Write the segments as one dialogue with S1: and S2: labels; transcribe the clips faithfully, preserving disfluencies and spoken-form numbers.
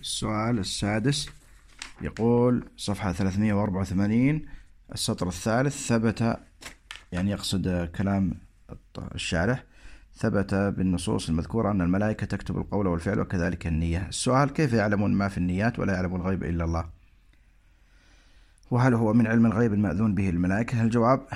S1: السؤال السادس يقول صفحة ثلاثمائة وأربعة وثمانين السطر الثالث: ثبت، يعني يقصد كلام الشارح، ثبت بالنصوص المذكورة أن الملائكة تكتب القول والفعل وكذلك النية. السؤال: كيف يعلمون ما في النيات ولا يعلم الغيب إلا الله؟ وهل هو من علم الغيب المأذون به الملائكة؟ الجواب: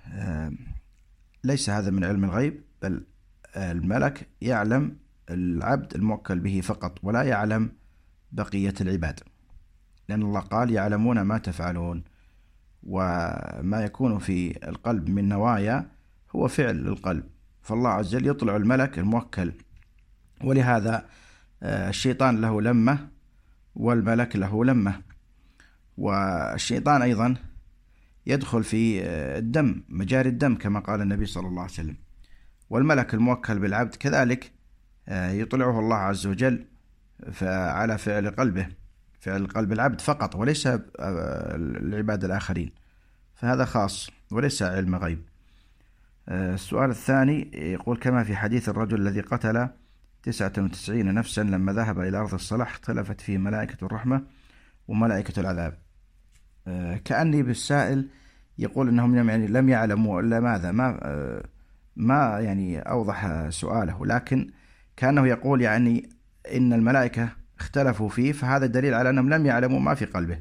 S1: ليس هذا من علم الغيب، بل الملك يعلم العبد الموكل به فقط، ولا يعلم بقية العباد، لأن الله قال: يعلمون ما تفعلون. وما يكون في القلب من نوايا هو فعل القلب، فالله عز وجل يطلع الملك الموكل، ولهذا الشيطان له لمة والملك له لمة. والشيطان أيضا يدخل في الدم، مجاري الدم، كما قال النبي صلى الله عليه وسلم. والملك الموكل بالعبد كذلك يطلعه الله عز وجل على فعل قلبه، فعل قلب العبد فقط، وليس العباد الآخرين، فهذا خاص وليس علم غيب. السؤال الثاني يقول: كما في حديث الرجل الذي قتل تسعة وتسعين نفسا لما ذهب إلى أرض الصلاح اختلفت فيه ملائكة الرحمة وملائكة العذاب. كأني بالسائل يقول أنهم يعني لم يعلموا إلا ماذا، ما ما يعني أوضح سؤاله، لكن كأنه يقول يعني إن الملائكة اختلفوا فيه، فهذا دليل على أنهم لم يعلموا ما في قلبه.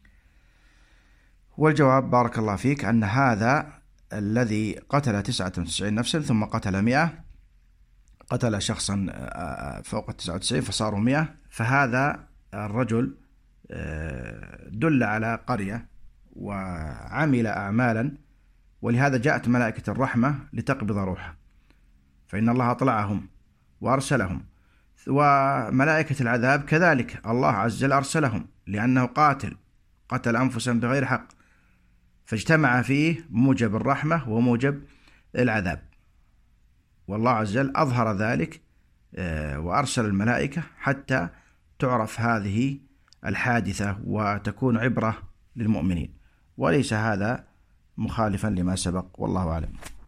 S1: والجواب بارك الله فيك أن هذا الذي قتل تسعة وتسعين نفسا ثم قتل مئة، قتل شخصا فوق تسعة وتسعين فصاروا مئة، فهذا الرجل دل على قرية وعمل أعمالا، ولهذا جاءت ملائكة الرحمة لتقبض روحه، فإن الله أطلعهم وأرسلهم. وملائكة العذاب كذلك الله عز وجل أرسلهم، لأنه قاتل قتل أنفسا بغير حق، فاجتمع فيه موجب الرحمة وموجب العذاب، والله عز وجل أظهر ذلك وأرسل الملائكة حتى تعرف هذه الحادثة وتكون عبرة للمؤمنين، وليس هذا مخالفا لما سبق، والله أعلم.